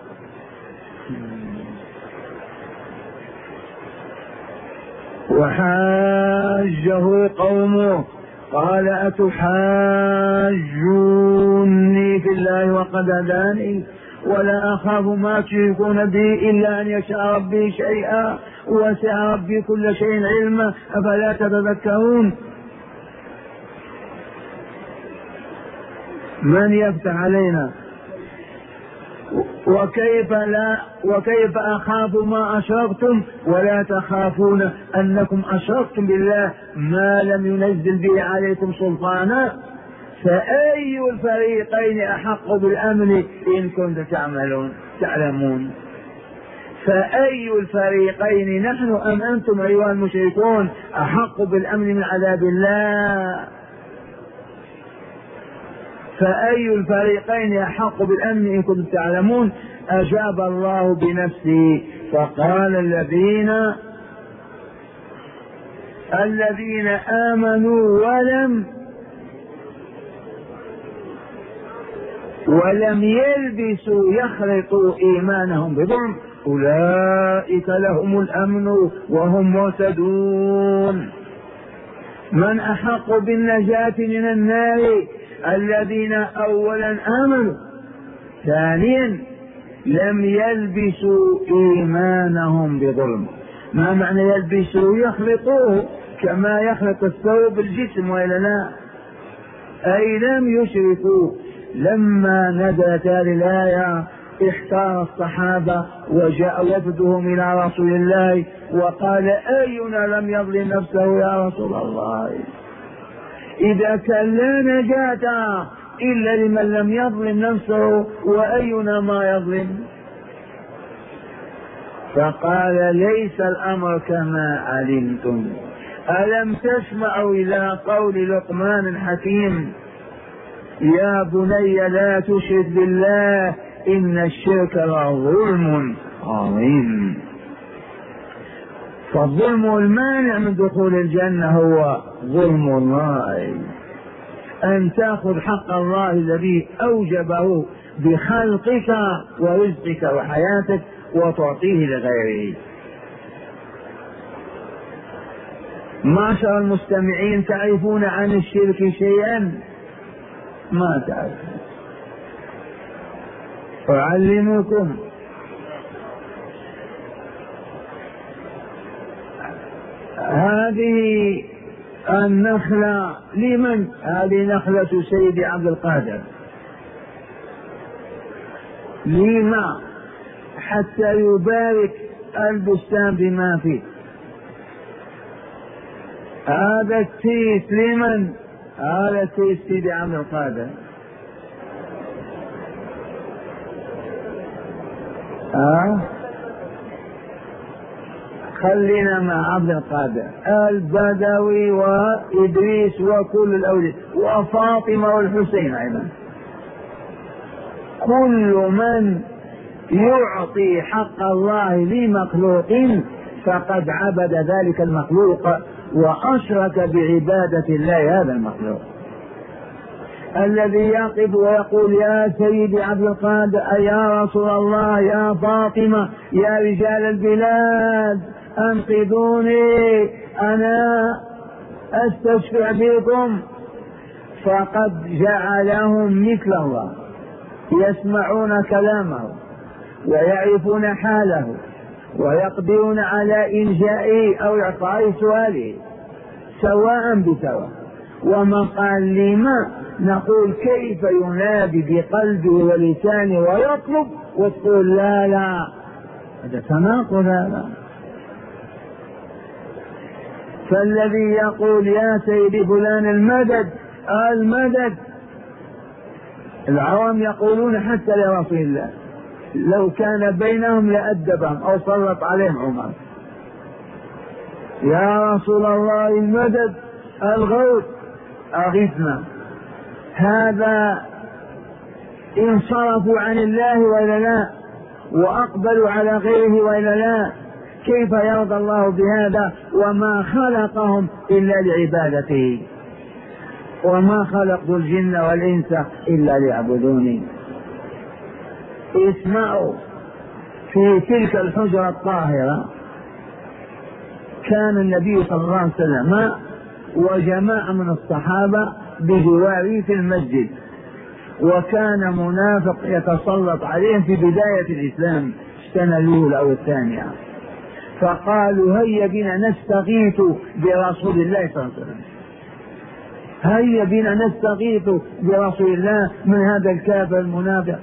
وحاجه قومه قال أتحاجوني في الله وقد هداني ولا أخاف ما تشركون به إلا أن يشاء ربي شيئا وسع ربي كل شيء علما أفلا تتذكرون. من يفتح علينا؟ وكيف لا وكيف أخاف ما أشركتم ولا تخافون أنكم أشركتم بالله ما لم ينزل به عليكم سلطانا. فأي الفريقين أحق بالأمن إن كنتم تعملون تعلمون؟ فأي الفريقين نحن أم أنتم أيها المشركون أحق بالأمن من عذاب الله؟ فأي الفريقين أحق بالأمن إن كنتم تعلمون؟ أجاب الله بنفسه فقال الذين الذين آمنوا ولم ولم يلبسوا يخلطوا إيمانهم بظلم أولئك لهم الأمن وهم مهتدون. من أحق بالنجاة من النار؟ الذين أولا آمنوا، ثانيا لم يلبسوا إيمانهم بظلم. ما معنى يلبسوا؟ يخلطوه كما يخلط الثوب الجسم وإلا لا؟ أي لم يشركوا. لما نزلت هذه الآية احتار الصحابة وجاء وفدهم إلى رسول الله وقال أينا لم يظلم نفسه يا رسول الله؟ إذا كان لا نجاة إلا لمن لم يظلم نفسه وأينا ما يظلم؟ فقال ليس الأمر كما علمتم. ألم تسمعوا إلى قول لقمان الحكيم يا بني لا تشرك بالله إن الشرك لظلم عظيم. فالظلم المانع من دخول الجنة هو ظلم الله، أن تأخذ حق الله الذي أوجبه بخلقك ورزقك وحياتك وتعطيه لغيره. معشر المستمعين، تعرفون عن الشرك شيئا؟ ما تعرفون. أعلمكم. هذه النخلة لمن؟ هذه نخلة سيدي عبد القادر. لما؟ حتى يبارك البستان بما فيه. هذا التيس لمن؟ هذا التيس سيدي عبد القادر. آه؟ خلينا مع عبد القادر البدوي وإدريس وكل الأولياء وفاطمة والحسين أيضا. كل من يعطي حق الله لمخلوق فقد عبد ذلك المخلوق وأشرك بعبادة الله هذا المخلوق. الذي يقف ويقول يا سيدي عبد القادر يا رسول الله يا فاطمة يا رجال البلاد أنقذوني أنا أستشفع بكم، فقد جعلهم مثل الله يسمعون كلامه ويعرفون حاله ويقدرون على إنجائه أو إعطاء سؤاله سواء بسواء. ومن قال لما نقول كيف ينادي بقلبه ولسانه ويطلب وتقول لا لا، هذا تناقض هذا. فالذي يقول يا سيدي فلان المدد المدد، العوام يقولون حتى لرسول الله لو كان بينهم لأدبهم أو سلط عليهم عمر. يا رسول الله المدد الغوث أغثنا. هذا انصرفوا عن الله وإلا لا، وأقبلوا على غيره وإلا لا. كيف يرضى الله بهذا وما خلقهم إلا لعبادته؟ وما خلقت الجن والإنس إلا ليعبدوني. اسمعوا، في تلك الحجرة الطاهرة كان النبي صلى الله عليه وسلم وجماعة من الصحابة بجواره في المسجد، وكان منافق يتسلط عليهم في بداية الإسلام السنة الأولى أو الثانية، فقالوا هيا بنا نستغيث برسول الله صلى الله عليه وسلم. هيا بنا نستغيث برسول الله من هذا الكافر المنافق.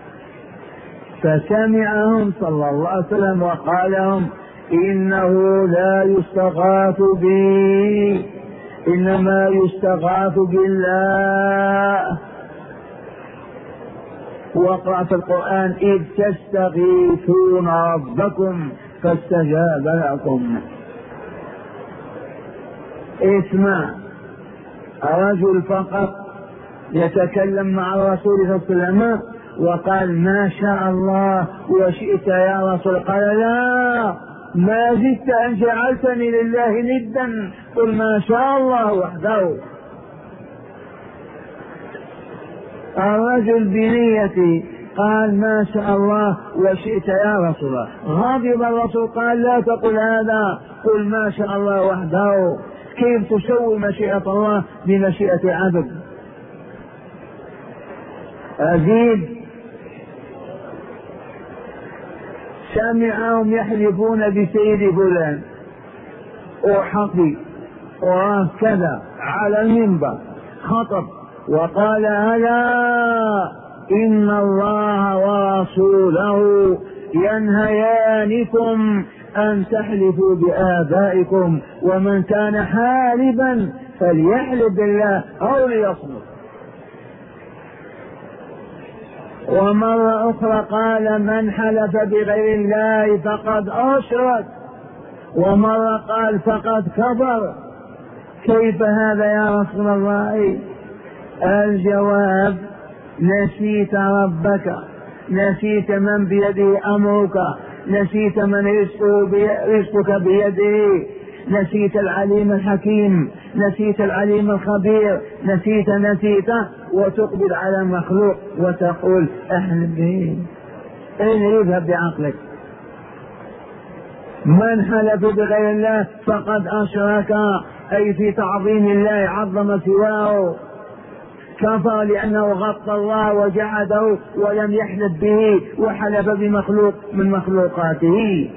فسمعهم صلى الله عليه وسلم وقال لهم إنه لا يستغاث بي إنما يستغاث بالله. وقرأ في القرآن إذ تستغيثون ربكم فاستجاب لكم. اسمع، رجل فقط يتكلم مع الرسول صلى الله عليه وسلم وقال ما شاء الله وشئت يا رسول، قال لا ما زدت أن جعلتني لله ندا، قل ما شاء الله وحده. الرجل بنيته قال ما شاء الله وشئت يا رسول الله، غضب الرسول قال لا تقل هذا، قل ما شاء الله وحده. كيف تسوي مشيئة الله بمشيئة عبد؟ أزيد، سمعهم يحلفون بسيد فلان وحقي وكذا على المنبر، خطب وقال ألا إن الله ورسوله ينهيانكم أن تحلفوا بآبائكم، ومن كان حالفا فليحلف بالله أو ليصمت. ومرة أخرى قال من حلف بغير الله فقد أشرك، ومرة قال فقد كفر. كيف هذا يا رسول الله؟ الجواب نسيت ربك، نسيت من بيده أمرك، نسيت من رزقك بيده، نسيت العليم الحكيم، نسيت العليم الخبير، نسيت نسيت وتقبل على المخلوق وتقول احلف به. اين يذهب بعقلك؟ من حلف بغير الله فقد أشرك، أي في تعظيم الله عظم سواه، كفر لأنه غطى الله وجحده ولم يحلف به وحلف بمخلوق من مخلوقاته.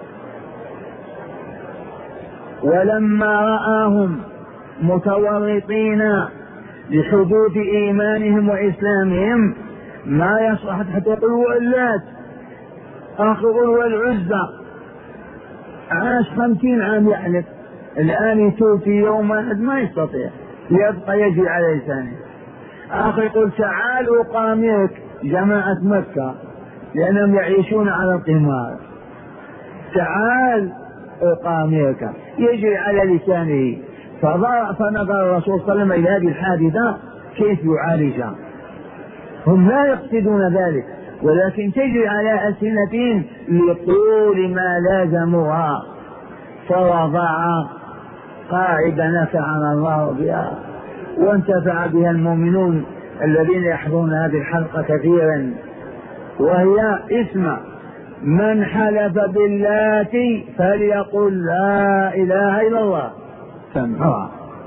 ولما رآهم متورطين لحدوث إيمانهم وإسلامهم ما يصلح حتى يقولوا اللات أخذوا العزة، عاش خمسين عام يحلف، الآن يتوب في يوم واحد ما يستطيع، يبقى يجري على لسانه. أخي يقول تعال أقامرك جماعة مكة لأنهم يعيشون على القمار، تعال أقامرك يجري على لسانه. فنظر الرسول صلى الله عليه وسلم إلى هذه الحادثة كيف يعالجها. هم لا يقصدون ذلك ولكن تجري على ألسنتهم لطول ما لازموها، فوضع قاعدة نفعنا الله بها وانتفع بها المؤمنون الذين يحضرون هذه الحلقة كثيرا، وهي اسمع من حلف باللات فليقل لا إله إلا الله. سمعها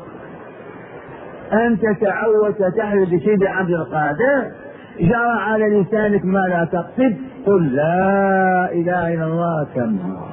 أنت تعودت تحلف بسيد عبد القادر، جرى على لسانك ما لا تقصد، قل لا إله إلا الله. سمعها.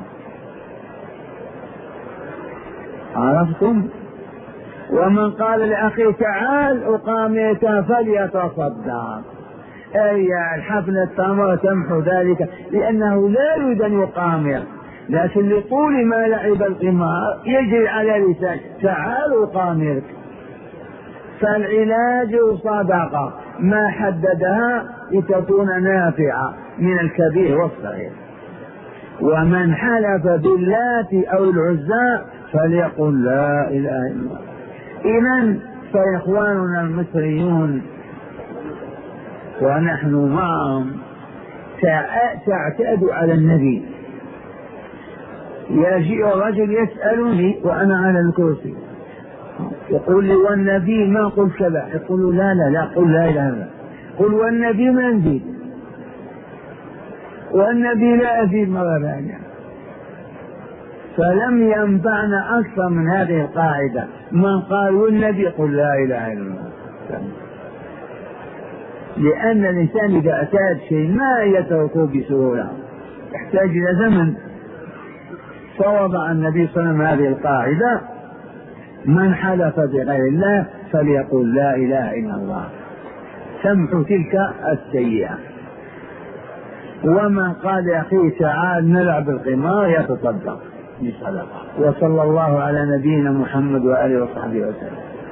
عرفتم؟ ومن قال لأخيه تعال أقامرك فليتصدق، أي الحفل التمر تمحو ذلك لأنه لا يريد أن يقامر، لكن لطول ما لعب القمار يجري على لسان تعال أقامرك. فالعلاج صدقة ما حددها لتكون نافعة من الكبير والصغير. ومن حلف باللات أو العزى فليقل لا إله إلا الله. إذن فإخواننا المصريون ونحن معهم تعتاد على النبي. يجيء الرجل يسألني وأنا على الكرسي يقول لي والنبي ما قل كذا، يقول لا لا لا قل لا إله إلا الله، قل والنبي ما نزيد، والنبي لا أزيد مرة ثانية. فلم ينفعنا أكثر من هذه القاعدة، من قال والنبي قل لا إله إلا الله، لأن الإنسان إذا أتى شيء ما يتركه بسهولة، يحتاج إلى زمن. فوضع النبي صلى الله عليه وسلم هذه القاعدة من حلف بغير الله فليقول لا إله إلا الله تمحو تلك السيئة. ومن قال يا أخي تعال نلعب القمار يتصدق بصدقة. وصلى الله على نبينا محمد وآله وصحبه وسلم.